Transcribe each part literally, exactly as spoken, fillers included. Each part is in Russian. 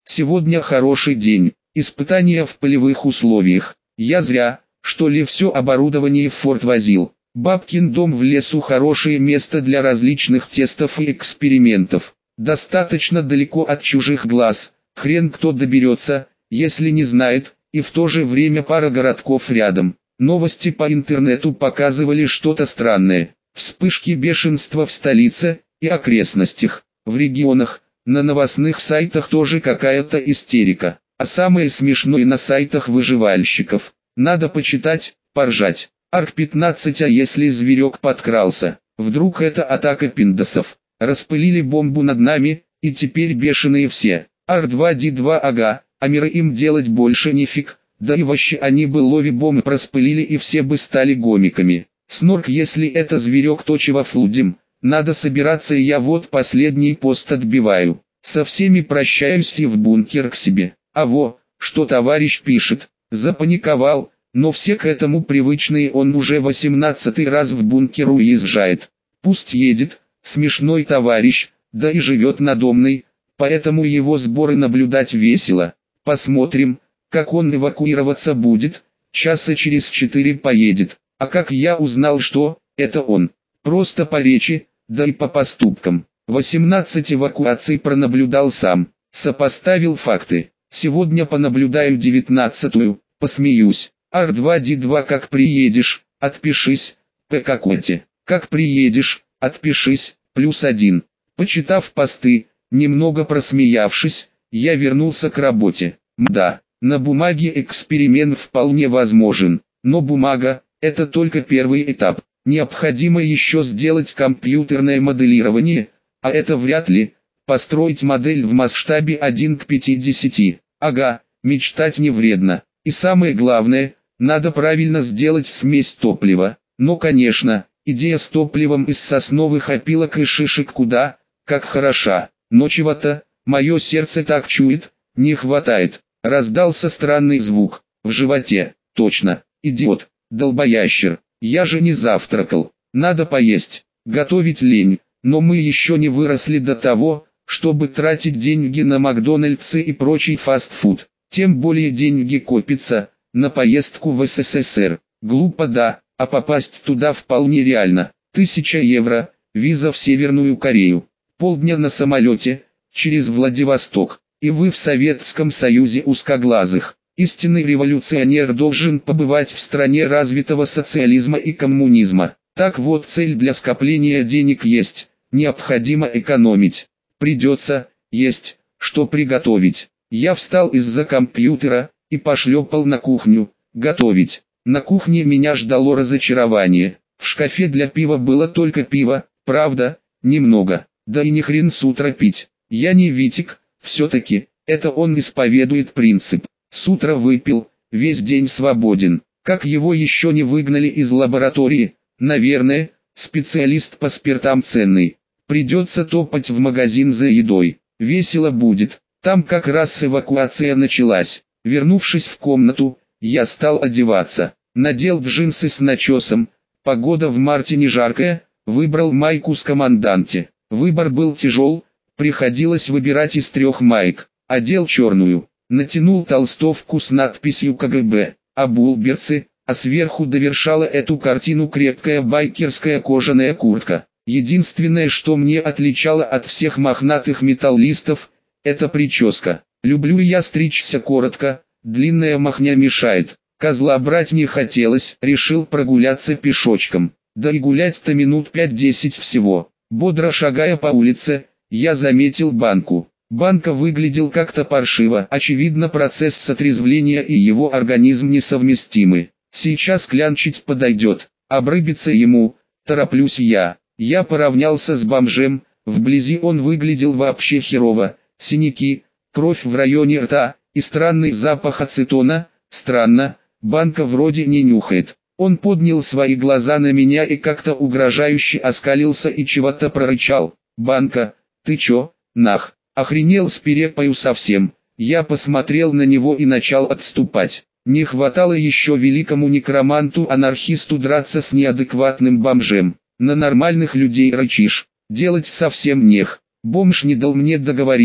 Сегодня хороший день. Испытания в полевых условиях. Я зря, что ли, все оборудование в форт возил. Бабкин дом в лесу хорошее место для различных тестов и экспериментов. Достаточно далеко от чужих глаз. Хрен кто доберется, если не знает, и в то же время пара городков рядом. Новости по интернету показывали что-то странное. Вспышки бешенства в столице и окрестностях. В регионах, на новостных сайтах тоже какая-то истерика. А самое смешное на сайтах выживальщиков. Надо почитать, поржать. Арк пятнадцать, а если зверек подкрался? Вдруг это атака пиндосов? Распылили бомбу над нами, и теперь бешеные все. Ар два ди два, ага, а мира им делать больше нифиг. Да и вообще они бы лови бомбы распылили и все бы стали гомиками. Снорк, если это зверек, то чего флудим? Надо собираться, и я вот последний пост отбиваю. Со всеми прощаюсь и в бункер к себе. А во, что товарищ пишет. Запаниковал, но все к этому привычные, он уже восемнадцатый раз в бункер уезжает. Пусть едет, смешной товарищ, да и живет на Домной, поэтому его сборы наблюдать весело. Посмотрим, как он эвакуироваться будет, часа через четыре поедет. А как я узнал, что это он? Просто по речи, да и по поступкам. восемнадцать эвакуаций пронаблюдал сам, сопоставил факты. Сегодня понаблюдаю девятнадцатую, посмеюсь. Ар два ди два, как приедешь, отпишись, П какой-то. Как приедешь, отпишись, плюс один. Почитав посты, немного просмеявшись, я вернулся к работе. Мда, на бумаге эксперимент вполне возможен, но бумага – это только первый этап. Необходимо еще сделать компьютерное моделирование, а это вряд ли. Построить модель в масштабе один к пятидесяти. Ага, мечтать не вредно. И самое главное, надо правильно сделать смесь топлива. Но, конечно, идея с топливом из сосновых опилок и шишек куда, как хороша. Но чего-то, мое сердце так чует, не хватает. Раздался странный звук. В животе. Точно. Идиот. Долбоящер. Я же не завтракал. Надо поесть. Готовить лень. Но мы еще не выросли до того, чтобы тратить деньги на Макдональдсы и прочий фастфуд. Тем более деньги копятся на поездку в СССР. Глупо, да, а попасть туда вполне реально. Тысяча евро, виза в Северную Корею. Полдня на самолете, через Владивосток. И вы в Советском Союзе узкоглазых. Истинный революционер должен побывать в стране развитого социализма и коммунизма. Так вот, цель для скопления денег есть, необходимо экономить. Придется, есть, что приготовить. Я встал из-за компьютера и пошлепал на кухню, готовить. На кухне меня ждало разочарование. В шкафе для пива было только пиво, правда, немного. Да и ни хрен с утра пить. Я не Витик, все-таки, это он исповедует принцип. С утра выпил, весь день свободен. Как его еще не выгнали из лаборатории, наверное, специалист по спиртам ценный. Придется топать в магазин за едой. Весело будет. Там как раз эвакуация началась. Вернувшись в комнату, я стал одеваться. Надел джинсы с начесом. Погода в марте не жаркая. Выбрал майку с команданте. Выбор был тяжел. Приходилось выбирать из трех маек. Одел черную. Натянул толстовку с надписью ка гэ бэ. Обул берцы, а сверху довершала эту картину крепкая байкерская кожаная куртка. Единственное, что мне отличало от всех мохнатых металлистов, это прическа. Люблю я стричься коротко, длинная махня мешает. Козла брать не хотелось, решил прогуляться пешочком. Да и гулять-то минут пять-десять всего. Бодро шагая по улице, я заметил банку. Банка выглядел как-то паршиво, очевидно, процесс сотрезвления и его организм несовместимы. Сейчас клянчить подойдет, обрыбиться ему, тороплюсь я. Я поравнялся с бомжем, вблизи он выглядел вообще херово, синяки, кровь в районе рта, и странный запах ацетона. Странно, банка вроде не нюхает. Он поднял свои глаза на меня и как-то угрожающе оскалился и чего-то прорычал. «Банка, ты чё, нах, охренел с перепою совсем?» Я посмотрел на него и начал отступать. Не хватало еще великому некроманту-анархисту драться с неадекватным бомжем. На нормальных людей рычишь, делать совсем нех. Бомж не дал мне договорить,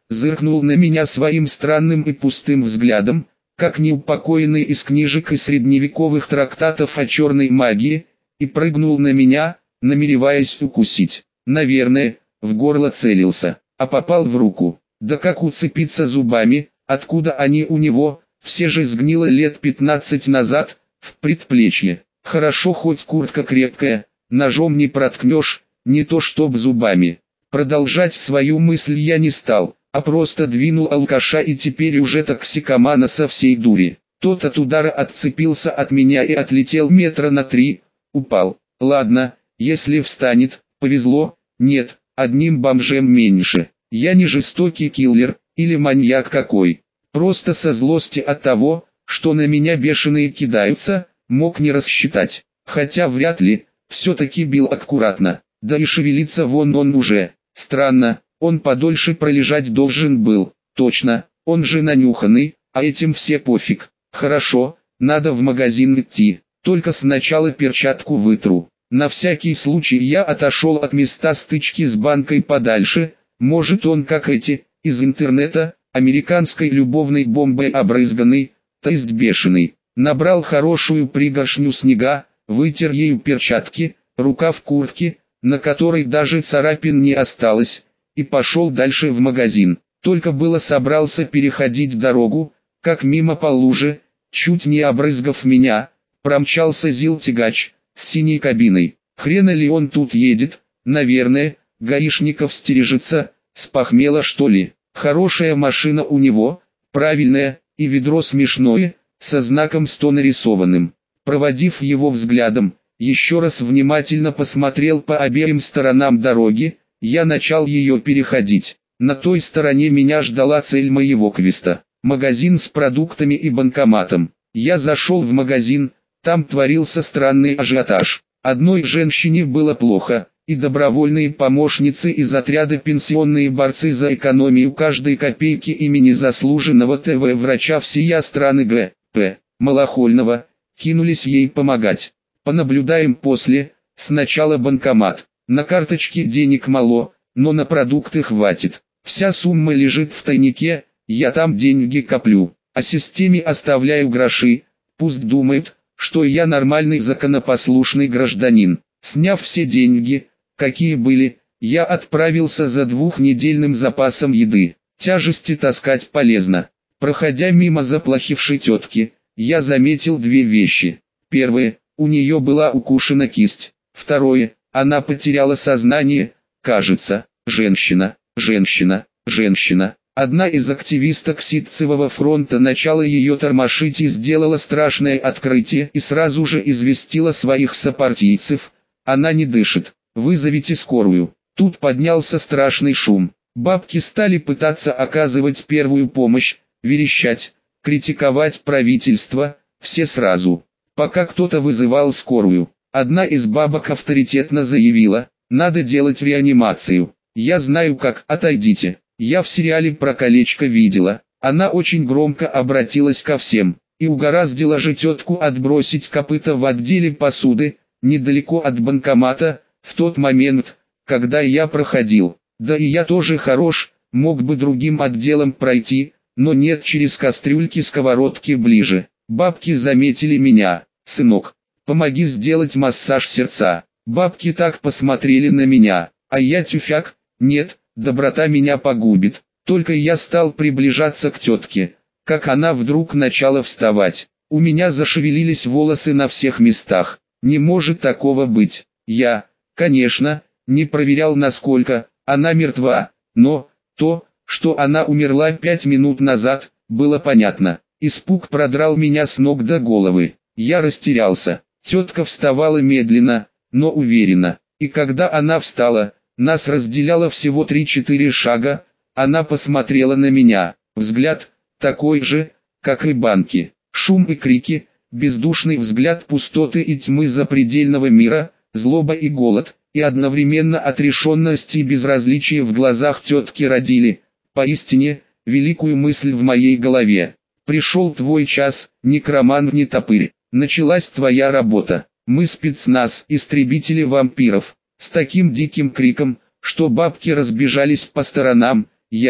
зыркнул на меня своим странным и пустым взглядом, как неупокоенный из книжек и средневековых трактатов о черной магии, и прыгнул на меня, намереваясь укусить. Наверное, в горло целился, а попал в руку. Да как уцепиться зубами, откуда они у него, все же сгнило лет пятнадцать назад, в предплечье. Хорошо хоть куртка крепкая, ножом не проткнешь, не то чтоб зубами. Продолжать свою мысль я не стал, а просто двинул алкаша и теперь уже токсикомана со всей дури. Тот от удара отцепился от меня и отлетел метра на три, упал. Ладно, если встанет, повезло, нет, одним бомжем меньше. Я не жестокий киллер, или маньяк какой. Просто со злости от того, что на меня бешеные кидаются, мог не рассчитать. Хотя вряд ли, все-таки бил аккуратно. Да и шевелиться вон он уже. Странно, он подольше пролежать должен был. Точно, он же нанюханный, а этим все пофиг. Хорошо, надо в магазин идти. Только сначала перчатку вытру. На всякий случай я отошел от места стычки с банкой подальше. Может он как эти, из интернета, американской любовной бомбой обрызганный, то есть бешеный. Набрал хорошую пригоршню снега, вытер ею перчатки, рукав куртки, на которой даже царапин не осталось, и пошел дальше в магазин. Только было собрался переходить дорогу, как мимо по луже, чуть не обрызгав меня, промчался ЗИЛ-тягач с синей кабиной. Хрена ли он тут едет, наверное, гаишников стережется, спохмела что ли. Хорошая машина у него, правильная, и ведро смешное, со знаком сто нарисованным. Проводив его взглядом, еще раз внимательно посмотрел по обеим сторонам дороги, я начал ее переходить. На той стороне меня ждала цель моего квеста. Магазин с продуктами и банкоматом. Я зашел в магазин, там творился странный ажиотаж. Одной женщине было плохо, и добровольные помощницы из отряда «Пенсионные борцы за экономию каждой копейки» имени заслуженного ТВ-врача всея страны Г. П. Малахольного, кинулись ей помогать. Понаблюдаем после, сначала банкомат. На карточке денег мало, но на продукты хватит. Вся сумма лежит в тайнике, я там деньги коплю, а системе оставляю гроши, пусть думает, что я нормальный законопослушный гражданин. Сняв все деньги, какие были, я отправился за двухнедельным запасом еды. Тяжести таскать полезно. Проходя мимо заплохившей тетки, я заметил две вещи. Первое, у нее была укушена кисть. Второе, она потеряла сознание, кажется, женщина, женщина, женщина. Одна из активисток Ситцевого фронта начала ее тормошить и сделала страшное открытие и сразу же известила своих сопартийцев. Она не дышит, вызовите скорую. Тут поднялся страшный шум. Бабки стали пытаться оказывать первую помощь, верещать, критиковать правительство, все сразу. Пока кто-то вызывал скорую, одна из бабок авторитетно заявила, надо делать реанимацию. Я знаю как, отойдите. Я в сериале про колечко видела, она очень громко обратилась ко всем, и угораздила же тетку отбросить копыта в отделе посуды, недалеко от банкомата, в тот момент, когда я проходил. Да и я тоже хорош, мог бы другим отделом пройти, но нет, через кастрюльки-сковородки ближе. Бабки заметили меня. Сынок, помоги сделать массаж сердца. Бабки так посмотрели на меня, а я тюфяк, нет, доброта меня погубит. Только я стал приближаться к тетке, как она вдруг начала вставать. У меня зашевелились волосы на всех местах. Не может такого быть. Я, конечно, не проверял насколько она мертва, но то, что она умерла пять минут назад, было понятно. Испуг продрал меня с ног до головы. Я растерялся. Тетка вставала медленно, но уверенно. И когда она встала, нас разделяло всего три-четыре шага, она посмотрела на меня. Взгляд, такой же, как и банки. Шум и крики, бездушный взгляд пустоты и тьмы запредельного мира, злоба и голод, и одновременно отрешенность и безразличие в глазах тетки родили, поистине, великую мысль в моей голове. Пришел твой час, некромант не топырь, началась твоя работа. Мы спецназ, истребители вампиров. С таким диким криком, что бабки разбежались по сторонам, я,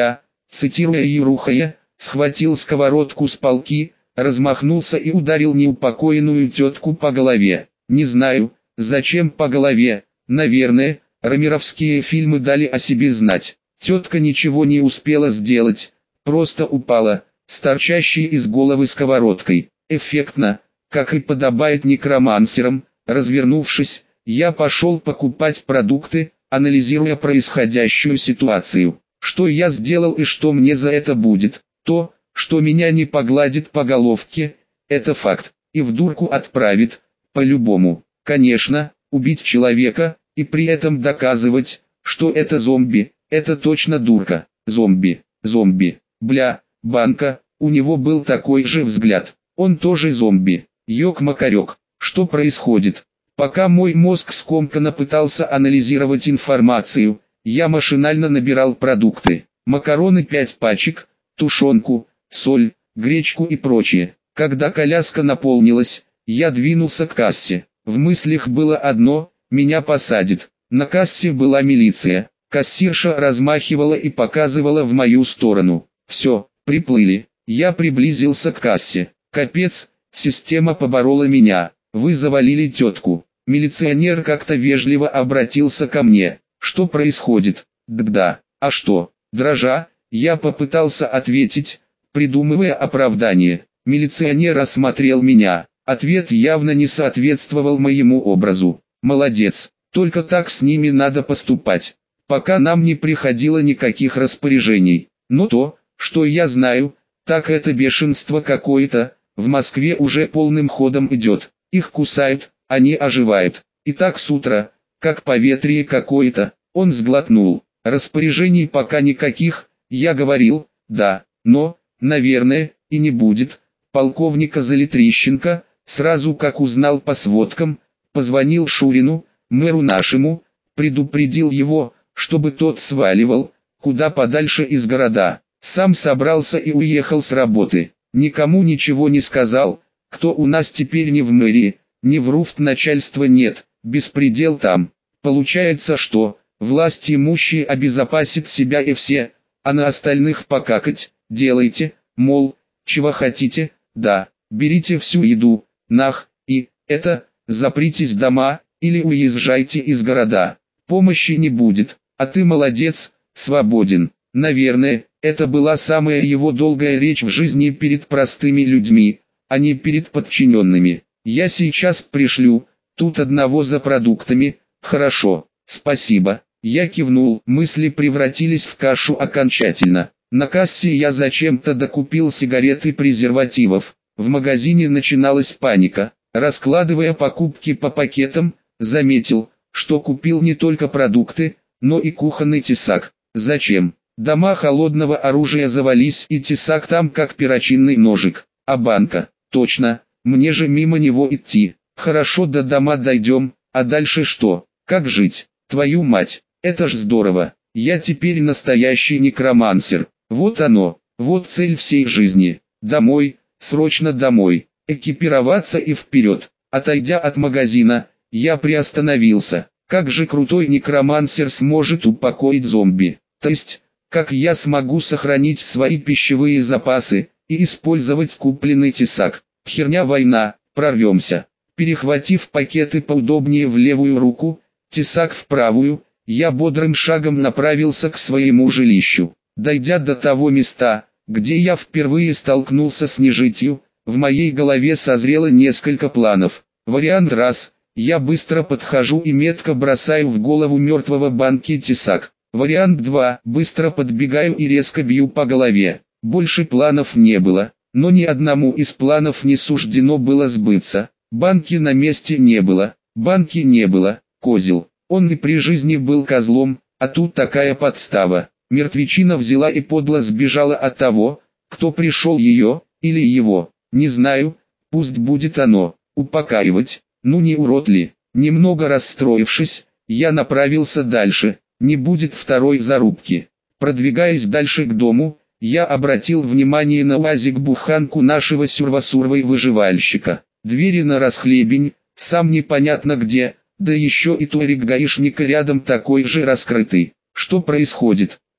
цитируя Ерухая, схватил сковородку с полки, размахнулся и ударил неупокоенную тетку по голове. Не знаю, зачем по голове, наверное, ромеровские фильмы дали о себе знать. Тетка ничего не успела сделать, просто упала, с торчащей из головы сковородкой. Эффектно, как и подобает некромансерам. Развернувшись, я пошел покупать продукты, анализируя происходящую ситуацию. Что я сделал и что мне за это будет? То, что меня не погладит по головке, это факт, и в дурку отправит, по-любому. Конечно, убить человека, и при этом доказывать, что это зомби, это точно дурка. Зомби, зомби, бля, банка, у него был такой же взгляд, он тоже зомби. Ёк-макарёк, что происходит? Пока мой мозг скомканно пытался анализировать информацию, я машинально набирал продукты. Макароны пять пачек, тушенку, соль, гречку и прочее. Когда коляска наполнилась, я двинулся к кассе. В мыслях было одно: меня посадят. На кассе была милиция. Кассирша размахивала и показывала в мою сторону. Все, приплыли. Я приблизился к кассе. Капец, система поборола меня. Вы завалили тетку. Милиционер как-то вежливо обратился ко мне. Что происходит? Да-да, а что? Дрожа, я попытался ответить, придумывая оправдание. Милиционер осмотрел меня. Ответ явно не соответствовал моему образу. Молодец, только так с ними надо поступать. Пока нам не приходило никаких распоряжений. Но то, что я знаю, так это бешенство какое-то, в Москве уже полным ходом идет. Их кусают, они оживают. И так с утра, как поветрие какое-то. Он сглотнул. Распоряжений пока никаких, я говорил, да, но, наверное, и не будет. Полковника Залетрищенко, сразу как узнал по сводкам, позвонил Шурину, мэру нашему, предупредил его, чтобы тот сваливал, куда подальше из города. Сам собрался и уехал с работы. Никому ничего не сказал, кто у нас теперь не в мэрии, ни в РУФТ начальства нет, беспредел там. Получается, что власть имущие обезопасит себя и все, а на остальных покакать, делайте, мол, чего хотите, да, берите всю еду, нах, и, это, запритесь дома, или уезжайте из города, помощи не будет, а ты молодец, свободен. Наверное, это была самая его долгая речь в жизни перед простыми людьми, а не перед подчиненными. Я сейчас пришлю, тут одного за продуктами, хорошо, спасибо. Я кивнул, мысли превратились в кашу окончательно. На кассе я зачем-то докупил сигарет и презервативов. В магазине начиналась паника. Раскладывая покупки по пакетам, заметил, что купил не только продукты, но и кухонный тесак. Зачем? Дома холодного оружия завались, и тесак там как перочинный ножик. А банка? Точно, мне же мимо него идти. Хорошо, до дома дойдем, а дальше что? Как жить? Твою мать, это ж здорово. Я теперь настоящий некромансер. Вот оно, вот цель всей жизни. Домой, срочно домой. Экипироваться и вперед. Отойдя от магазина, я приостановился. Как же крутой некромансер сможет упокоить зомби? То есть, как я смогу сохранить свои пищевые запасы и использовать купленный тесак? Херня война, прорвемся. Перехватив пакеты поудобнее в левую руку, тесак в правую, я бодрым шагом направился к своему жилищу. Дойдя до того места, где я впервые столкнулся с нежитью, в моей голове созрело несколько планов. Вариант раз: я быстро подхожу и метко бросаю в голову мертвого банки тесак. Вариант два: быстро подбегаю и резко бью по голове. Больше планов не было, но ни одному из планов не суждено было сбыться. Банки на месте не было, банки не было, козел. Он и при жизни был козлом, а тут такая подстава. Мертвечина взяла и подло сбежала от того, кто пришел ее, или его, не знаю, пусть будет оно, упокаивать. Ну не урод ли? Немного расстроившись, я направился дальше, не будет второй зарубки. Продвигаясь дальше к дому, я обратил внимание на УАЗик-буханку нашего сюрвасурвой выживальщика. Двери на расхлебень, сам непонятно где, да еще и туарeg гаишника рядом такой же раскрытый. Что происходит?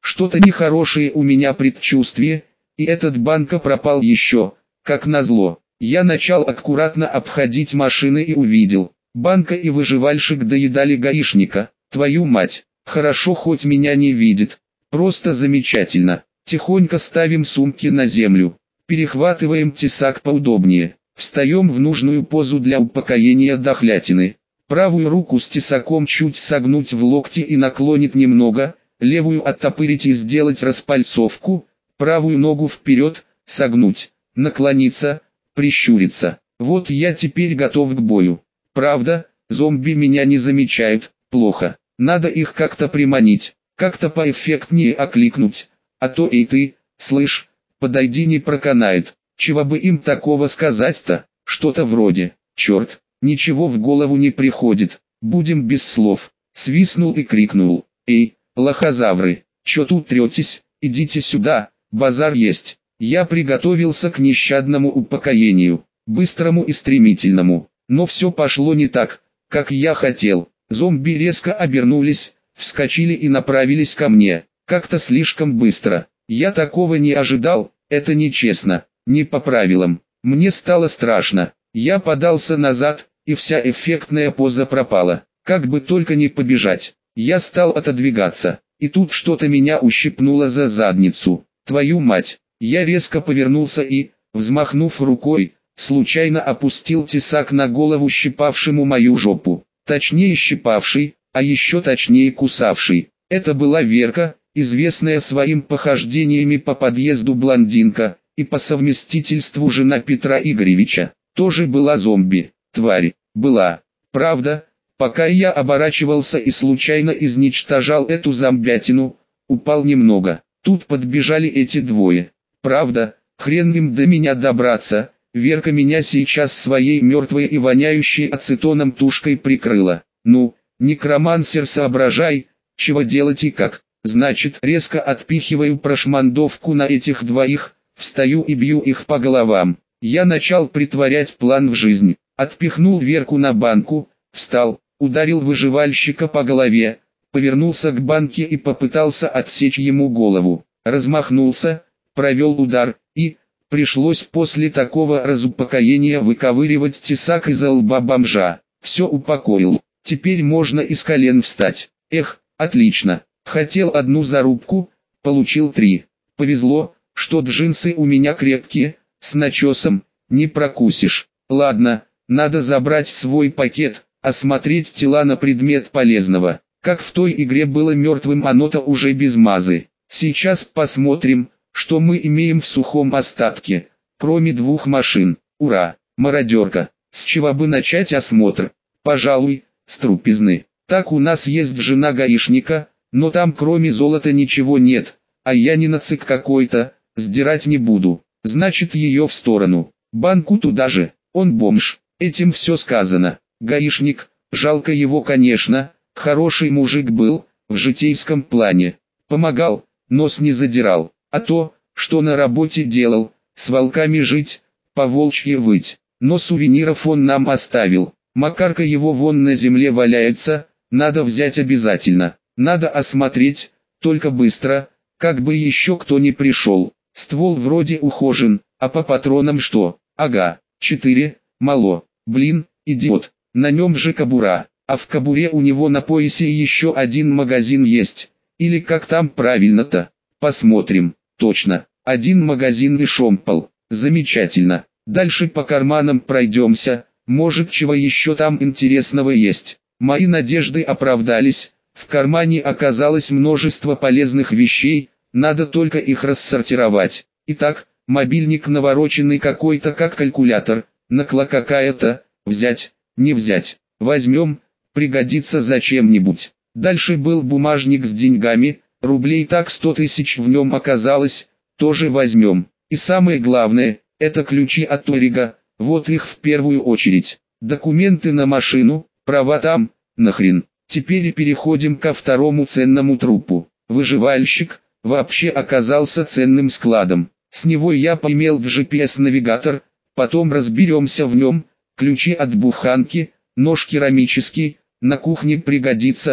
Что-то нехорошее у меня предчувствие, и этот банка пропал еще, как назло. Я начал аккуратно обходить машины и увидел. Банка и выживальщик доедали гаишника. Твою мать, хорошо хоть меня не видит. Просто замечательно. Тихонько ставим сумки на землю. Перехватываем тесак поудобнее. Встаем в нужную позу для упокоения дохлятины. Правую руку с тесаком чуть согнуть в локте и наклонить немного, левую оттопырить и сделать распальцовку, правую ногу вперед, согнуть, наклониться, прищуриться. Вот я теперь готов к бою. Правда, зомби меня не замечают, плохо. Надо их как-то приманить, как-то поэффектнее окликнуть. А то и ты, слышь, подойди, не проканает. Чего бы им такого сказать-то? Что-то вроде: черт, ничего в голову не приходит, будем без слов. Свистнул и крикнул: эй, лохозавры, чё тут третесь, идите сюда, базар есть. Я приготовился к нещадному упокоению, быстрому и стремительному, но все пошло не так, как я хотел. Зомби резко обернулись, вскочили и направились ко мне, как-то слишком быстро. Я такого не ожидал, это нечестно, не по правилам. Мне стало страшно, я подался назад, и вся эффектная поза пропала. Как бы только не побежать, я стал отодвигаться, и тут что-то меня ущипнуло за задницу. Твою мать, я резко повернулся и, взмахнув рукой, случайно опустил тесак на голову щипавшему мою жопу. Точнее щипавший, а еще точнее кусавший. Это была Верка, известная своим похождениями по подъезду блондинка, и по совместительству жена Петра Игоревича. Тоже была зомби, тварь, была. Правда, пока я оборачивался и случайно изничтожал эту зомбятину, упал немного. Тут подбежали эти двое. Правда, хрен им до меня добраться. Верка меня сейчас своей мертвой и воняющей ацетоном тушкой прикрыла. Ну, некромансер, соображай, чего делать и как. Значит, резко отпихиваю прошмандовку на этих двоих, встаю и бью их по головам. Я начал притворять план в жизнь. Отпихнул Верку на банку, встал, ударил выживальщика по голове, повернулся к банке и попытался отсечь ему голову. Размахнулся, провел удар, и... пришлось после такого разупокоения выковыривать тесак из лба бомжа. Все упокоил. Теперь можно из колен встать. Эх, отлично. Хотел одну зарубку, получил три. Повезло, что джинсы у меня крепкие, с начесом, не прокусишь. Ладно, надо забрать свой пакет, осмотреть тела на предмет полезного. Как в той игре было мертвым, оно-то уже без мазы. Сейчас посмотрим, что мы имеем в сухом остатке, кроме двух машин. Ура, мародерка. С чего бы начать осмотр? Пожалуй, с трупизны. Так, у нас есть жена гаишника, но там кроме золота ничего нет, а я не нацик какой-то, сдирать не буду. Значит, ее в сторону. Банку туда же, он бомж, этим все сказано. Гаишник, жалко его, конечно, хороший мужик был, в житейском плане. Помогал, нос не задирал. А то, что на работе делал, с волками жить, по волчьи выть. Но сувениров он нам оставил. Макарка его вон на земле валяется, надо взять обязательно. Надо осмотреть, только быстро, как бы еще кто не пришел. Ствол вроде ухожен, а по патронам что? Ага, четыре, мало. Блин, идиот, на нем же кобура, а в кобуре у него на поясе еще один магазин есть. Или как там правильно-то? Посмотрим. Точно, один магазин и шомпол. Замечательно. Дальше по карманам пройдемся, может, чего еще там интересного есть. Мои надежды оправдались, в кармане оказалось множество полезных вещей, надо только их рассортировать. Итак, мобильник навороченный какой-то, как калькулятор, накла какая-то, взять, не взять, возьмем, пригодится зачем-нибудь. Дальше был бумажник с деньгами, рублей так сто тысяч в нем оказалось, тоже возьмем. И самое главное, это ключи от Торига, вот их в первую очередь. Документы на машину, права там, нахрен. Теперь переходим ко второму ценному трупу. Выживальщик, вообще оказался ценным складом. С него я поимел в джи пи эс-навигатор, потом разберемся в нем. Ключи от буханки, нож керамический, на кухне пригодится.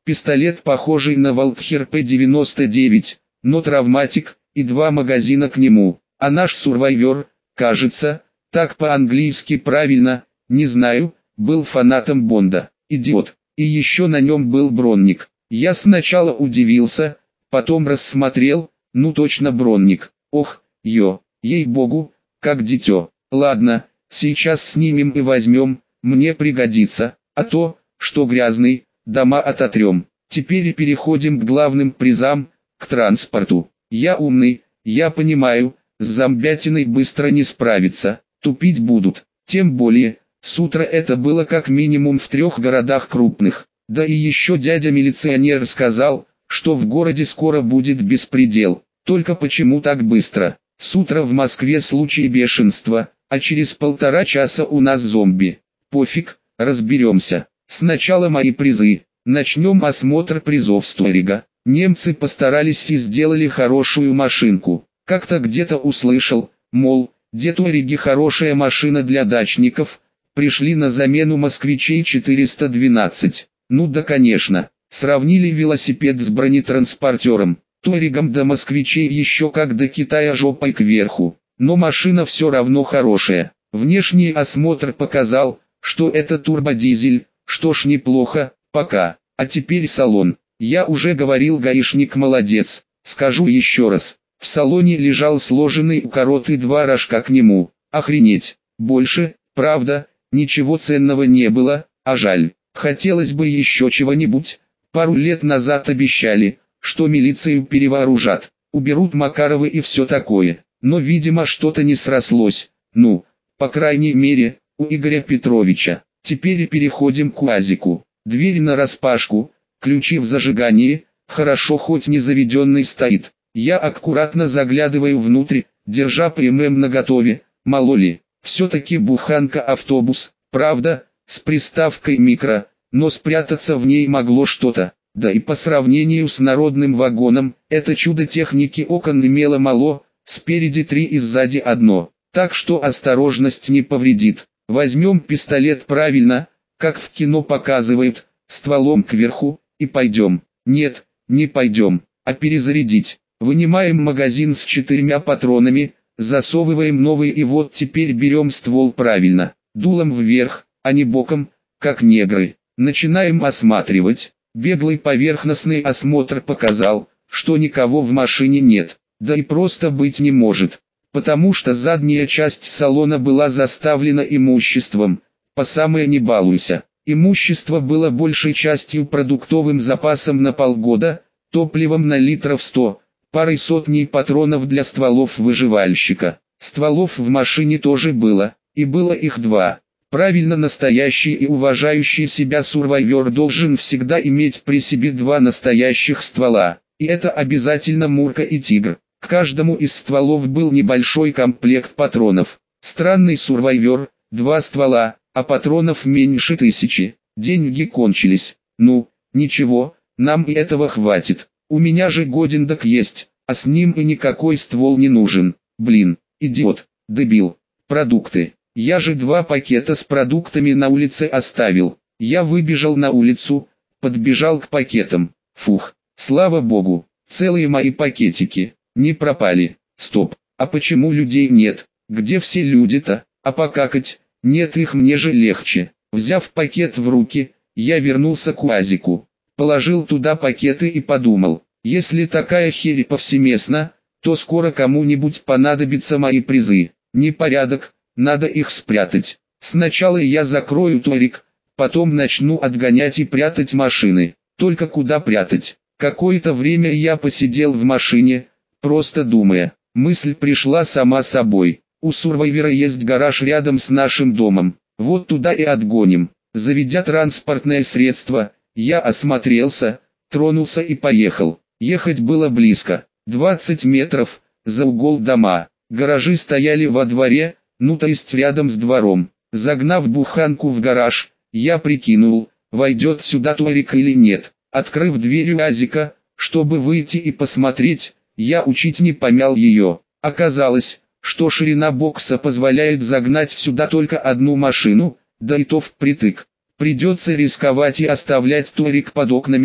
Пистолет, похожий на Валтхер П девяносто девять, но травматик, и два магазина к нему. А наш Сурвайвер, кажется, так по-английски правильно, не знаю, был фанатом Бонда. Идиот. И еще на нем был бронник. Я сначала удивился, потом рассмотрел, ну точно бронник. Ох, ё, ей-богу, как дитё. Ладно, сейчас снимем и возьмем, мне пригодится, а то, что грязный, дома ототрем. Теперь переходим к главным призам, к транспорту. Я умный, я понимаю, с зомбятиной быстро не справиться, тупить будут. Тем более, с утра это было как минимум в трех городах крупных. Да и еще дядя-милиционер сказал, что в городе скоро будет беспредел. Только почему так быстро? С утра в Москве случай бешенства, а через полтора часа у нас зомби. Пофиг, разберемся. Сначала мои призы. Начнем осмотр призов Сторига. Немцы постарались и сделали хорошую машинку. Как-то где-то услышал, мол, где Ториги хорошая машина для дачников. Пришли на замену москвичей четыреста двенадцать. Ну да, конечно, сравнили велосипед с бронетранспортером. Торигом до москвичей еще как до Китая жопой кверху. Но машина все равно хорошая. Внешний осмотр показал, что это турбодизель, что ж неплохо, пока. А теперь салон. Я уже говорил, гаишник молодец. Скажу еще раз. В салоне лежал сложенный у короты два рожка к нему. Охренеть. Больше, правда, ничего ценного не было, а жаль. Хотелось бы еще чего-нибудь. Пару лет назад обещали, что милицию перевооружат, уберут Макаровы и все такое. Но видимо что-то не срослось. Ну, по крайней мере, у Игоря Петровича. Теперь переходим к УАЗику. Дверь нараспашку, ключи в зажигании, хорошо хоть не заведенный стоит. Я аккуратно заглядываю внутрь, держа ПММ наготове, мало ли. Все-таки буханка-автобус, правда, с приставкой микро, но спрятаться в ней могло что-то. Да и по сравнению с народным вагоном, это чудо техники окон имело мало, спереди три и сзади одно. Так что осторожность не повредит. Возьмем пистолет правильно, как в кино показывают, стволом кверху, и пойдем. Нет, не пойдем, а перезарядить. Вынимаем магазин с четырьмя патронами, засовываем новый и вот теперь берем ствол правильно, дулом вверх, а не боком, как негры. Начинаем осматривать. Беглый поверхностный осмотр показал, что никого в машине нет, да и просто быть не может, потому что задняя часть салона была заставлена имуществом, по самое не балуйся. Имущество было большей частью продуктовым запасом на полгода, топливом на литров сто, парой сотней патронов для стволов выживальщика. Стволов в машине тоже было, и было их два. Правильно, настоящий и уважающий себя сурвайвер должен всегда иметь при себе два настоящих ствола. И это обязательно Мурка и Тигр. К каждому из стволов был небольшой комплект патронов. Странный сурвайвер, два ствола, а патронов меньше тысячи. Деньги кончились. Ну, ничего, нам и этого хватит. У меня же Годиндок есть, а с ним и никакой ствол не нужен. Блин, идиот, дебил. Продукты. Я же два пакета с продуктами на улице оставил. Я выбежал на улицу, подбежал к пакетам. Фух, слава богу, целые мои пакетики, не пропали. Стоп, а почему людей нет? Где все люди-то? А покакать? Нет, их мне же легче. Взяв пакет в руки, я вернулся к УАЗику. Положил туда пакеты и подумал, если такая херь повсеместна, то скоро кому-нибудь понадобятся мои призы. Непорядок. Надо их спрятать. Сначала я закрою Торик, потом начну отгонять и прятать машины. Только куда прятать? Какое-то время я посидел в машине, просто думая. Мысль пришла сама собой. У Сурвайвера есть гараж рядом с нашим домом. Вот туда и отгоним. Заведя транспортное средство, я осмотрелся, тронулся и поехал. Ехать было близко. двадцать метров, за угол дома. Гаражи стояли во дворе, ну то есть рядом с двором. Загнав буханку в гараж, я прикинул, войдет сюда Торик или нет. Открыв дверь УАЗика, чтобы выйти и посмотреть, я учить не помял ее. Оказалось, что ширина бокса позволяет загнать сюда только одну машину, да и то впритык. Придется рисковать и оставлять Торик под окнами,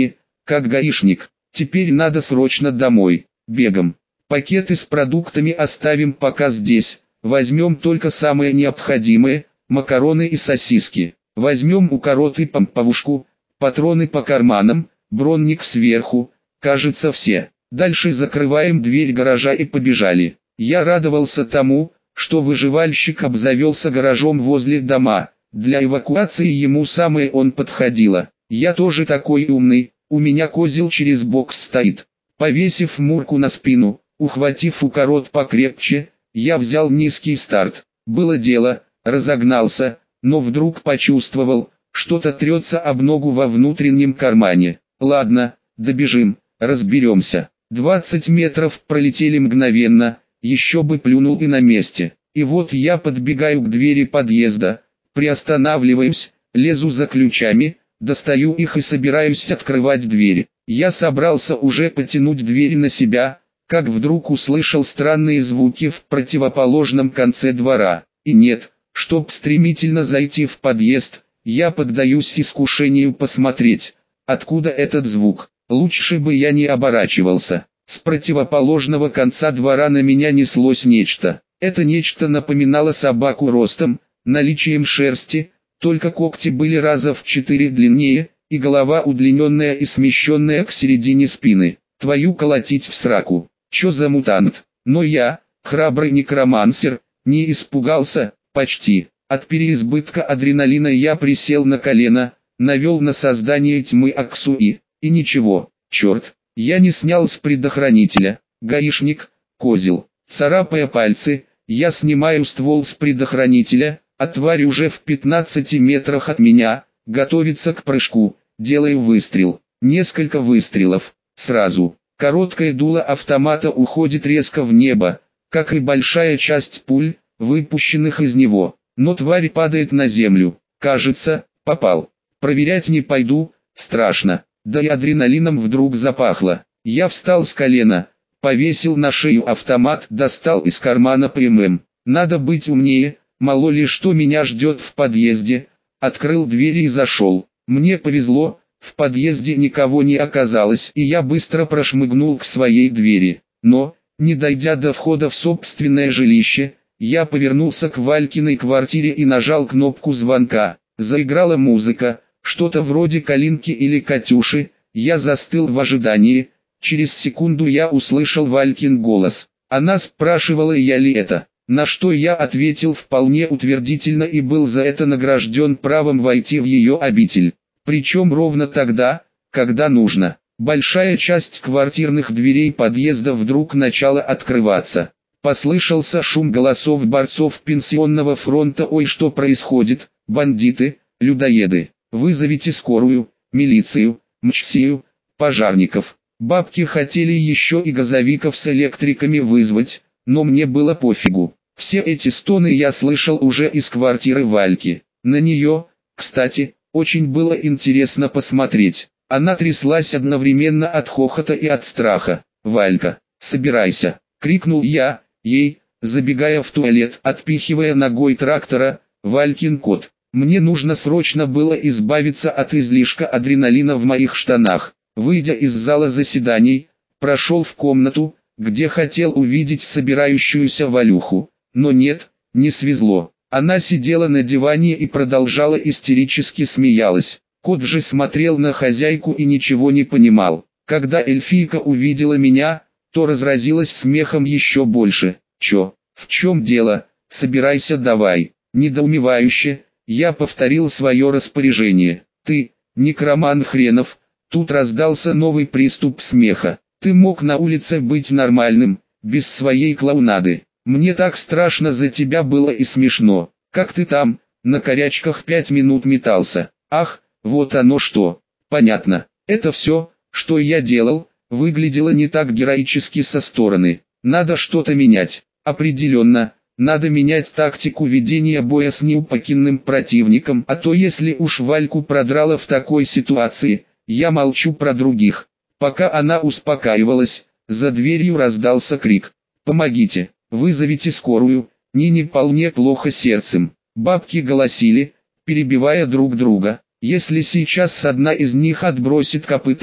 как гаишник. Теперь надо срочно домой, бегом. Пакеты с продуктами оставим пока здесь, возьмем только самое необходимое, макароны и сосиски. Возьмем у короты помповушку, патроны по карманам, бронник сверху, кажется все. Дальше закрываем дверь гаража и побежали. Я радовался тому, что выживальщик обзавелся гаражом возле дома. Для эвакуации ему самое он подходило. Я тоже такой умный, у меня козел через бокс стоит. Повесив Мурку на спину, ухватив укорот покрепче, я взял низкий старт. Было дело, разогнался, но вдруг почувствовал, что-то трется об ногу во внутреннем кармане. Ладно, добежим, разберемся. двадцать метров пролетели мгновенно, еще бы плюнул и на месте. И вот я подбегаю к двери подъезда, приостанавливаюсь, лезу за ключами, достаю их и собираюсь открывать дверь. Я собрался уже потянуть дверь на себя, как вдруг услышал странные звуки в противоположном конце двора. И нет, чтоб стремительно зайти в подъезд, я поддаюсь искушению посмотреть, откуда этот звук. Лучше бы я не оборачивался. С противоположного конца двора на меня неслось нечто. Это нечто напоминало собаку ростом, наличием шерсти, только когти были раза в четыре длиннее, и голова удлиненная и смещенная к середине спины. Твою колотить в сраку. Чё за мутант? Но я, храбрый некромансер, не испугался, почти. От переизбытка адреналина я присел на колено, навел на создание тьмы Аксу и... И ничего, черт, я не снял с предохранителя. Гаишник, козел. Царапая пальцы, я снимаю ствол с предохранителя, а тварь уже в пятнадцати метрах от меня, готовится к прыжку. Делаю выстрел. Несколько выстрелов. Сразу. Короткое дуло автомата уходит резко в небо, как и большая часть пуль, выпущенных из него. Но тварь падает на землю. Кажется, попал. Проверять не пойду, страшно. Да и адреналином вдруг запахло. Я встал с колена, повесил на шею автомат, достал из кармана ПММ. Надо быть умнее, мало ли что меня ждет в подъезде. Открыл дверь и зашел. Мне повезло, в подъезде никого не оказалось, и я быстро прошмыгнул к своей двери. Но, не дойдя до входа в собственное жилище, я повернулся к Валькиной квартире и нажал кнопку звонка. Заиграла музыка. Что-то вроде Калинки или Катюши. Я застыл в ожидании. Через секунду я услышал Валькин голос. Она спрашивала, я ли это. На что я ответил вполне утвердительно и был за это награжден правом войти в ее обитель. Причем ровно тогда, когда нужно. Большая часть квартирных дверей подъезда вдруг начала открываться. Послышался шум голосов борцов пенсионного фронта. Ой, что происходит? Бандиты, людоеды. Вызовите скорую, милицию, МЧСию, пожарников. Бабки хотели еще и газовиков с электриками вызвать, но мне было пофигу. Все эти стоны я слышал уже из квартиры Вальки. На нее, кстати, очень было интересно посмотреть. Она тряслась одновременно от хохота и от страха. «Валька, собирайся!» — крикнул я ей, забегая в туалет, отпихивая ногой трактора, Валькин кот. Мне нужно срочно было избавиться от излишка адреналина в моих штанах. Выйдя из зала заседаний, прошел в комнату, где хотел увидеть собирающуюся Валюху. Но нет, не свезло. Она сидела на диване и продолжала истерически смеялась. Кот же смотрел на хозяйку и ничего не понимал. Когда эльфийка увидела меня, то разразилась смехом еще больше. «Чё? В чем дело? Собирайся давай!» Недоумевающе, я повторил свое распоряжение. «Ты, некроман хренов!» Тут раздался новый приступ смеха. «Ты мог на улице быть нормальным, без своей клоунады. Мне так страшно за тебя было и смешно. Как ты там, на корячках пять минут метался? Ах, вот оно что. Понятно. Это все, что я делал, выглядело не так героически со стороны. Надо что-то менять. Определенно, надо менять тактику ведения боя с неупокинным противником, а то если уж Вальку продрало в такой ситуации, я молчу про других». Пока она успокаивалась, за дверью раздался крик. «Помогите, вызовите скорую, Нине вполне плохо сердцем». Бабки голосили, перебивая друг друга. «Если сейчас одна из них отбросит копыта,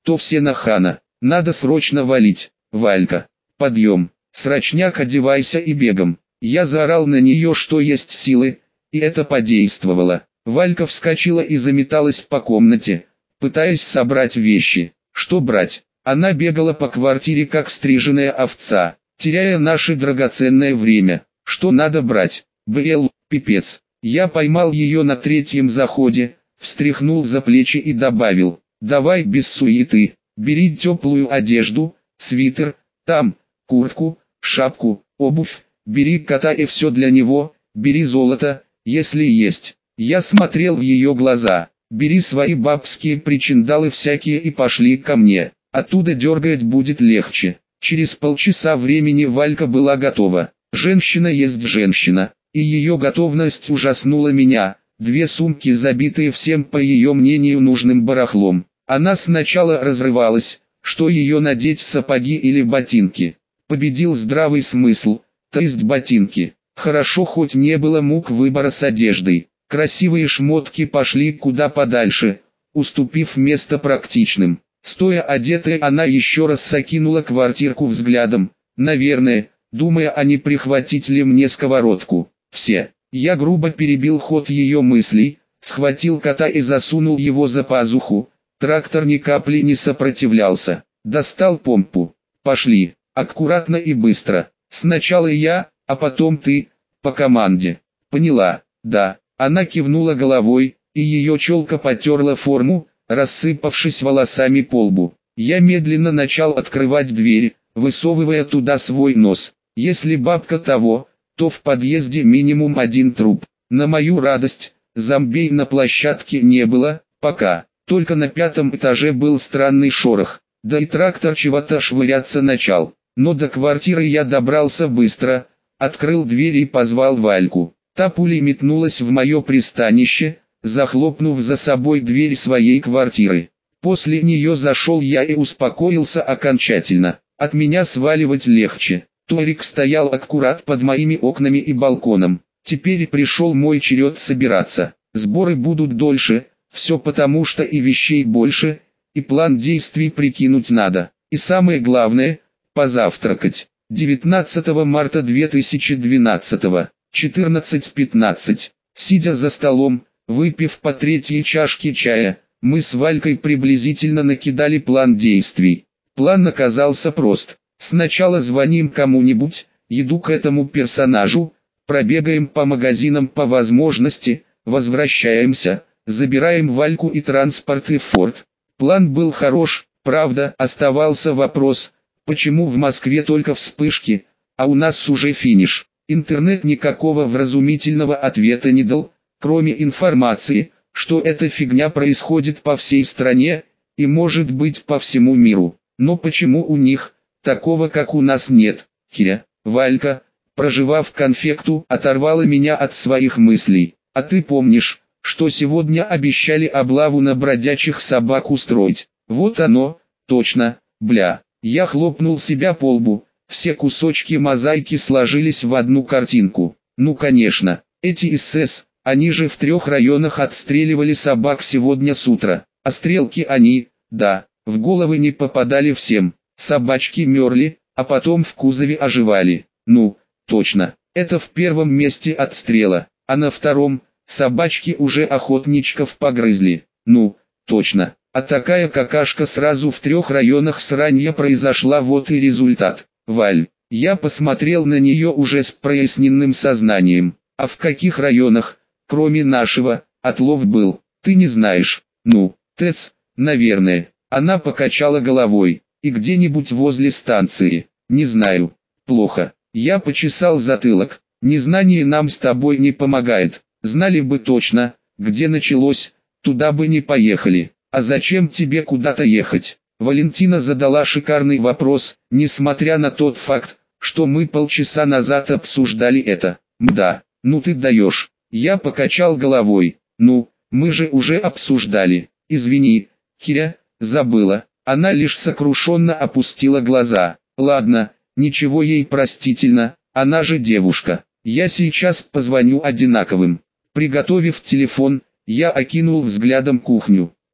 то все на хана. Надо срочно валить. Валька, подъем, срочняк, одевайся и бегом. Я заорал на нее, что есть силы, и это подействовало. Валька вскочила и заметалась по комнате, пытаясь собрать вещи. Что брать? Она бегала по квартире как стриженная овца, теряя наше драгоценное время. Что надо брать? Бл, пипец. Я поймал ее на третьем заходе, встряхнул за плечи и добавил: давай без суеты, бери теплую одежду, свитер, там, куртку, шапку, обувь, бери кота и все для него, бери золото, если есть. Я смотрел в ее глаза: бери свои бабские причиндалы всякие и пошли ко мне, оттуда дергать будет легче. Через полчаса времени Валька была готова. Женщина есть женщина, и ее готовность ужаснула меня. Две сумки, забитые всем, по ее мнению, нужным барахлом. Она сначала разрывалась, что ее надеть, сапоги или ботинки. Победил здравый смысл, то есть ботинки. Хорошо, хоть не было мук выбора с одеждой. Красивые шмотки пошли куда подальше, уступив место практичным. Стоя одетая, она еще раз окинула квартирку взглядом, наверное, думая, а не прихватить ли мне сковородку. Все. Я грубо перебил ход ее мыслей, схватил кота и засунул его за пазуху. Трактор ни капли не сопротивлялся. Достал помпу. Пошли. Аккуратно и быстро. Сначала я, а потом ты, по команде. Поняла? Да. Она кивнула головой, и ее челка потерла форму, рассыпавшись волосами по лбу. Я медленно начал открывать дверь, высовывая туда свой нос. Если бабка того, то в подъезде минимум один труп. На мою радость, зомбей на площадке не было, пока. Только на пятом этаже был странный шорох, да и трактор чего-то швыряться начал. Но до квартиры я добрался быстро, открыл дверь и позвал Вальку. Та пулей метнулась в мое пристанище, захлопнув за собой дверь своей квартиры. После нее зашел я и успокоился окончательно. От меня сваливать легче. Торик стоял аккурат под моими окнами и балконом. Теперь пришел мой черед собираться. Сборы будут дольше, все потому что и вещей больше, и план действий прикинуть надо. И самое главное, позавтракать. девятнадцатого марта две тысячи двенадцатого, четырнадцать пятнадцать. Сидя за столом, выпив по третьей чашке чая, мы с Валькой приблизительно накидали план действий. План оказался прост. Сначала звоним кому-нибудь, еду к этому персонажу, пробегаем по магазинам по возможности, возвращаемся, забираем Вальку и транспорт и форт. План был хорош, правда, оставался вопрос, почему в Москве только вспышки, а у нас уже финиш. Интернет никакого вразумительного ответа не дал, кроме информации, что эта фигня происходит по всей стране, и может быть по всему миру. Но почему у них такого, как у нас, нет? Киря, Валька, проживав конфекту, оторвала меня от своих мыслей. А ты помнишь, что сегодня обещали облаву на бродячих собак устроить? Вот оно, точно, бля. Я хлопнул себя по лбу. Все кусочки мозаики сложились в одну картинку. Ну конечно, эти СС, они же в трех районах отстреливали собак сегодня с утра. А стрелки они, да, в головы не попадали всем. Собачки мерли, а потом в кузове оживали. Ну, точно, это в первом месте отстрела, а на втором, собачки уже охотничков погрызли. Ну, точно, а такая какашка сразу в трех районах сранья произошла, вот и результат. Валь, я посмотрел на нее уже с проясненным сознанием. А в каких районах, кроме нашего, отлов был, ты не знаешь? Ну, ТЭЦ, наверное. Она покачала головой. И где-нибудь возле станции, не знаю. Плохо. Я почесал затылок. Незнание нам с тобой не помогает. Знали бы точно, где началось, туда бы не поехали. А зачем тебе куда-то ехать? Валентина задала шикарный вопрос, несмотря на тот факт, что мы полчаса назад обсуждали это. Мда, ну ты даешь. Я покачал головой. Ну, мы же уже обсуждали. Извини, Киря, забыла. Она лишь сокрушенно опустила глаза. Ладно, ничего, ей простительно, она же девушка. Я сейчас позвоню одинаковым. Приготовив телефон, я окинул взглядом кухню.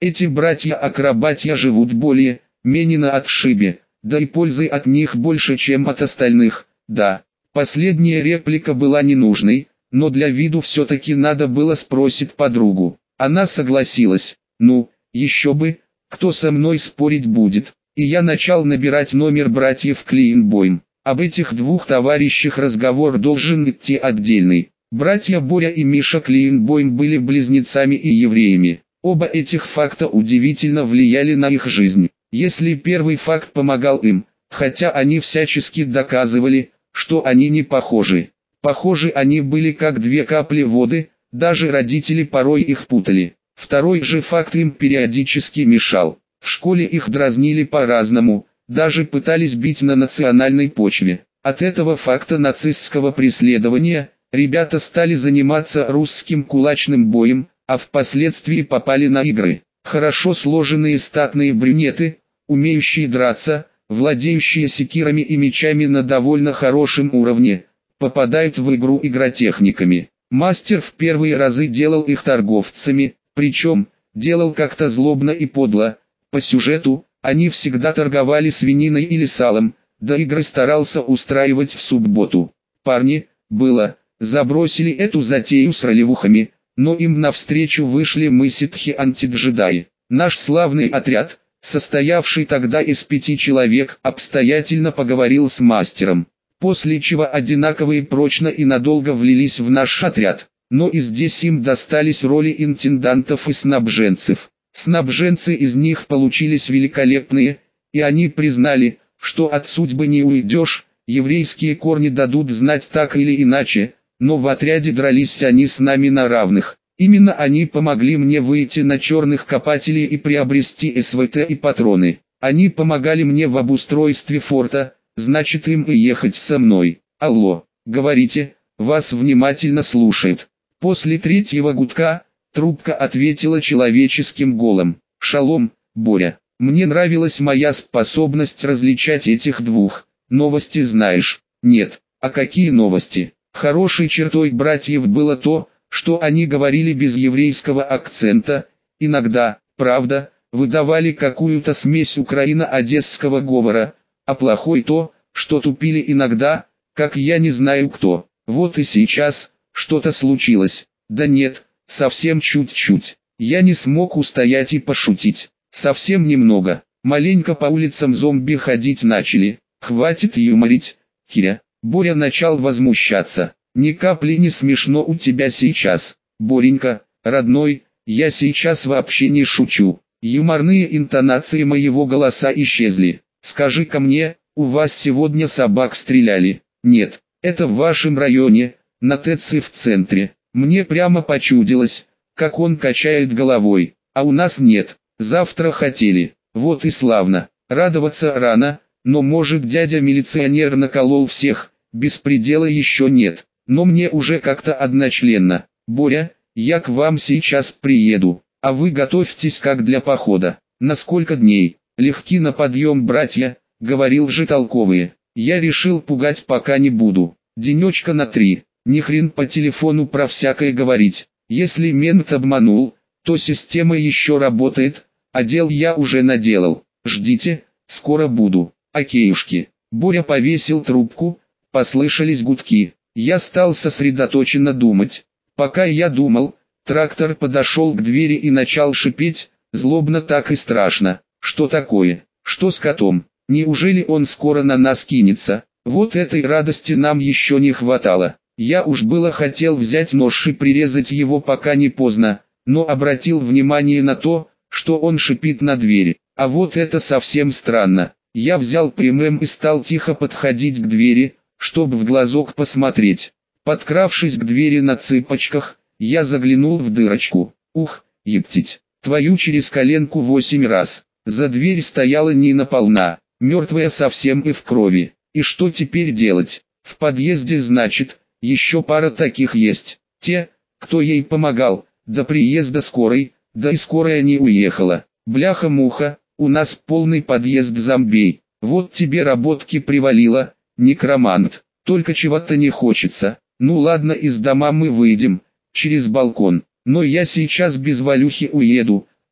Эти братья-акробатья живут более, менее на отшибе, да и пользы от них больше, чем от остальных, да. Последняя реплика была ненужной, но для виду все-таки надо было спросить подругу. Она согласилась. Ну, еще бы, кто со мной спорить будет. И я начал набирать номер братьев Клейнбойм. Об этих двух товарищах разговор должен идти отдельный. Братья Боря и Миша Клейнбойм были близнецами и евреями. Оба этих факта удивительно влияли на их жизнь. Если первый факт помогал им, хотя они всячески доказывали, что они не похожи. Похожи они были как две капли воды, даже родители порой их путали. Второй же факт им периодически мешал. В школе их дразнили по-разному, даже пытались бить на национальной почве. От этого факта нацистского преследования, ребята стали заниматься русским кулачным боем, а впоследствии попали на игры. Хорошо сложенные статные брюнеты, умеющие драться, владеющие секирами и мечами на довольно хорошем уровне, попадают в игру игротехниками. Мастер в первые разы делал их торговцами, причем, делал как-то злобно и подло. По сюжету, они всегда торговали свининой или салом, да игры старался устраивать в субботу. Парни, было, забросили эту затею с ролевухами, но им навстречу вышли мы ситхи-антиджедаи. Наш славный отряд, состоявший тогда из пяти человек, обстоятельно поговорил с мастером, после чего одинаковые прочно и надолго влились в наш отряд. Но и здесь им достались роли интендантов и снабженцев. Снабженцы из них получились великолепные, и они признали, что от судьбы не уйдешь, еврейские корни дадут знать так или иначе, но в отряде дрались они с нами на равных. Именно они помогли мне выйти на черных копателей и приобрести СВТ и патроны. Они помогали мне в обустройстве форта, значит им и ехать со мной. Алло, говорите, вас внимательно слушают. После третьего гудка, трубка ответила человеческим голом. «Шалом, Боря, мне нравилась моя способность различать этих двух. Новости знаешь?» «Нет, а какие новости?» Хорошей чертой братьев было то, что они говорили без еврейского акцента, иногда, правда, выдавали какую-то смесь украино-одесского говора, а плохой то, что тупили иногда, как я не знаю кто. Вот и сейчас, что-то случилось. Да нет, совсем чуть-чуть. Я не смог устоять и пошутить. Совсем немного. Маленько по улицам зомби ходить начали. Хватит юморить, Киря. Боря начал возмущаться. Ни капли не смешно у тебя сейчас. Боренька, родной, я сейчас вообще не шучу. Юморные интонации моего голоса исчезли. Скажи-ка мне, у вас сегодня собак стреляли? Нет, это в вашем районе, на ТЭЦ в центре. Мне прямо почудилось, как он качает головой. А у нас нет, завтра хотели. Вот и славно. Радоваться рано, но может дядя милиционер наколол всех, беспредела еще нет. Но мне уже как-то одночленно. Боря, я к вам сейчас приеду, а вы готовьтесь как для похода. На сколько дней? Легки на подъем, братья, говорил же толковые. Я решил пугать пока не буду. Денечка на три. Ни хрен по телефону про всякое говорить. Если мент обманул, то система еще работает, а дел я уже наделал. Ждите, скоро буду. Окейушки. Боря повесил трубку, послышались гудки. Я стал сосредоточенно думать. Пока я думал, трактор подошел к двери и начал шипеть, злобно так и страшно. Что такое? Что с котом? Неужели он скоро на нас кинется? Вот этой радости нам еще не хватало. Я уж было хотел взять нож и прирезать его, пока не поздно, но обратил внимание на то, что он шипит на двери. А вот это совсем странно. Я взял ПММ и стал тихо подходить к двери, чтобы в глазок посмотреть. Подкравшись к двери на цыпочках, я заглянул в дырочку. Ух, ептить, твою через коленку восемь раз. За дверь стояла Нина полна, мертвая совсем и в крови. И что теперь делать? В подъезде, значит, еще пара таких есть. Те, кто ей помогал, до приезда скорой, да и скорая не уехала. Бляха-муха, у нас полный подъезд зомбей. Вот тебе работки привалило, некромант. Только чего-то не хочется. Ну ладно, из дома мы выйдем, через балкон. Но я сейчас без Валюхи уеду,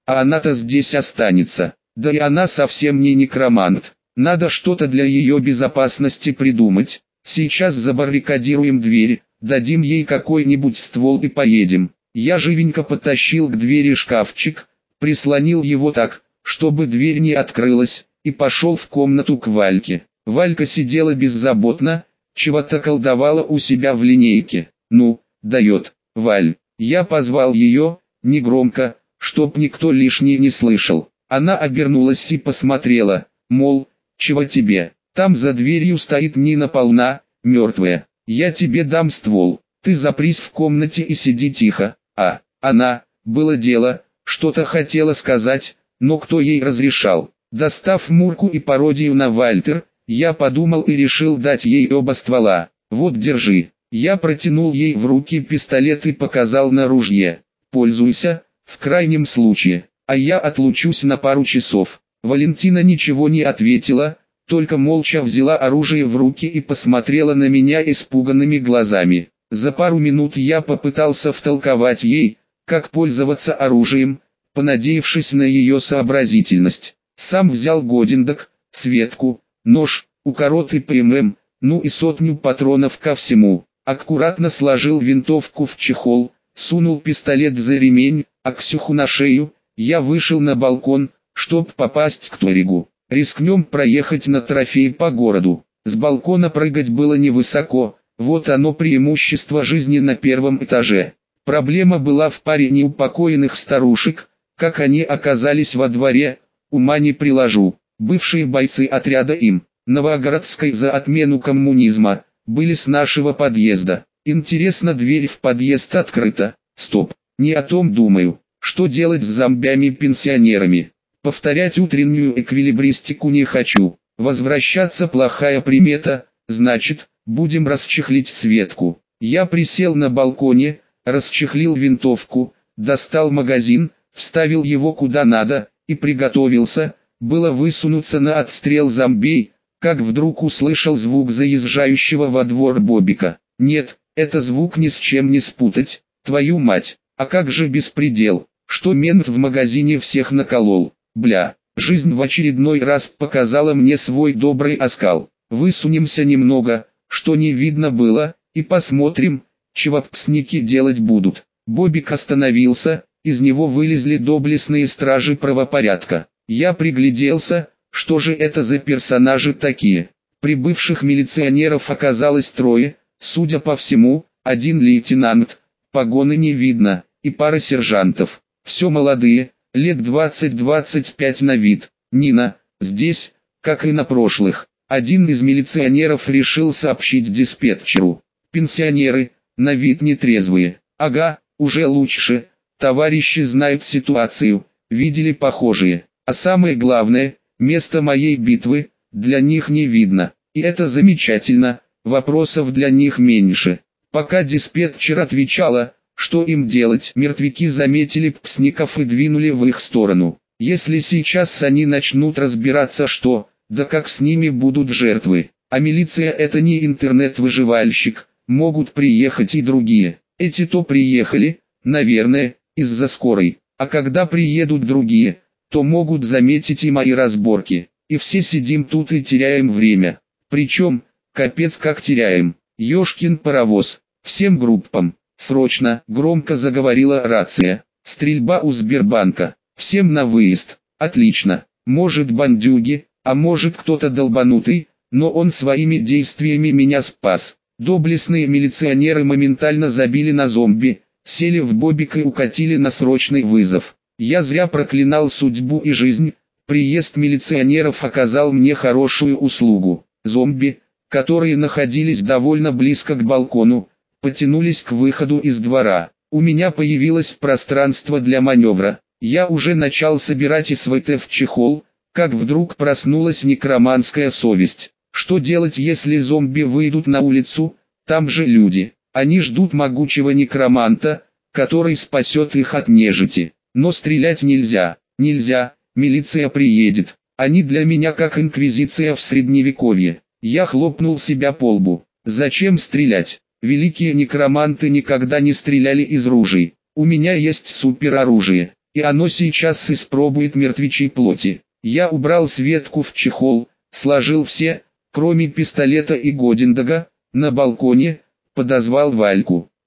а она-то здесь останется. Да и она совсем не некромант. Надо что-то для ее безопасности придумать. Сейчас забаррикадируем дверь, дадим ей какой-нибудь ствол и поедем. Я живенько потащил к двери шкафчик, прислонил его так, чтобы дверь не открылась, и пошел в комнату к Вальке. Валька сидела беззаботно, чего-то колдовала у себя в линейке. «Ну, дает, Валь». Я позвал ее, негромко, чтоб никто лишний не слышал. Она обернулась и посмотрела, мол, чего тебе? Там за дверью стоит Нина полна, мертвая. Я тебе дам ствол, ты запрись в комнате и сиди тихо. А, она, было дело, что-то хотела сказать, но кто ей разрешал? Достав Мурку и пародию на Вальтер, я подумал и решил дать ей оба ствола. Вот держи. Я протянул ей в руки пистолет и показал на ружье. Пользуйся, в крайнем случае, а я отлучусь на пару часов. Валентина ничего не ответила, только молча взяла оружие в руки и посмотрела на меня испуганными глазами. За пару минут я попытался втолковать ей, как пользоваться оружием, понадеявшись на ее сообразительность. Сам взял годиндок, светку, нож, укорот и ПММ, ну и сотню патронов ко всему. Аккуратно сложил винтовку в чехол, сунул пистолет за ремень, а Ксюху на шею. Я вышел на балкон, чтоб попасть к Торигу. Рискнем проехать на трофей по городу. С балкона прыгать было невысоко, вот оно преимущество жизни на первом этаже. Проблема была в паре неупокоенных старушек, как они оказались во дворе, ума не приложу. Бывшие бойцы отряда им, Новогородской за отмену коммунизма, были с нашего подъезда. Интересно, дверь в подъезд открыта. Стоп, не о том думаю. Что делать с зомбями-пенсионерами? Повторять утреннюю эквилибристику не хочу. Возвращаться плохая примета, значит, будем расчехлить Светку. Я присел на балконе, расчехлил винтовку, достал магазин, вставил его куда надо, и приготовился, было высунуться на отстрел зомбей, как вдруг услышал звук заезжающего во двор Бобика. Нет, это звук ни с чем не спутать, твою мать, а как же беспредел, что мент в магазине всех наколол, бля. Жизнь в очередной раз показала мне свой добрый оскал. Высунемся немного, что не видно было, и посмотрим, чего псники делать будут. Бобик остановился, из него вылезли доблестные стражи правопорядка. Я пригляделся, что же это за персонажи такие. Прибывших милиционеров оказалось трое, судя по всему, один лейтенант, погоны не видно, и пара сержантов. Все молодые, лет двадцать-двадцать пять на вид. Нина, здесь, как и на прошлых. Один из милиционеров решил сообщить диспетчеру. Пенсионеры, на вид нетрезвые. Ага, уже лучше. Товарищи знают ситуацию, видели похожие. А самое главное, место моей битвы, для них не видно. И это замечательно, вопросов для них меньше. Пока диспетчер отвечала, что им делать, мертвяки заметили псников и двинули в их сторону. Если сейчас они начнут разбираться, что, да как с ними будут жертвы. А милиция это не интернет-выживальщик, могут приехать и другие. Эти-то приехали, наверное, из-за скорой. А когда приедут другие, то могут заметить и мои разборки. И все сидим тут и теряем время. Причем, капец как теряем. Ёшкин паровоз. Всем группам. Срочно, громко заговорила рация. Стрельба у Сбербанка. Всем на выезд. Отлично. Может бандюги, а может кто-то долбанутый, но он своими действиями меня спас. Доблестные милиционеры моментально забили на зомби, сели в Бобик и укатили на срочный вызов. Я зря проклинал судьбу и жизнь, приезд милиционеров оказал мне хорошую услугу. Зомби, которые находились довольно близко к балкону, потянулись к выходу из двора. У меня появилось пространство для маневра. Я уже начал собирать СВТ в чехол, как вдруг проснулась некроманская совесть. Что делать, если зомби выйдут на улицу? Там же люди. Они ждут могучего некроманта, который спасет их от нежити. Но стрелять нельзя, нельзя, милиция приедет. Они для меня как инквизиция в средневековье. Я хлопнул себя по лбу. Зачем стрелять? Великие некроманты никогда не стреляли из ружей. У меня есть супероружие. и оно сейчас испробует мертвечьей плоти. Я убрал Светку в чехол, сложил все, кроме пистолета и Годиндага, на балконе, подозвал Вальку.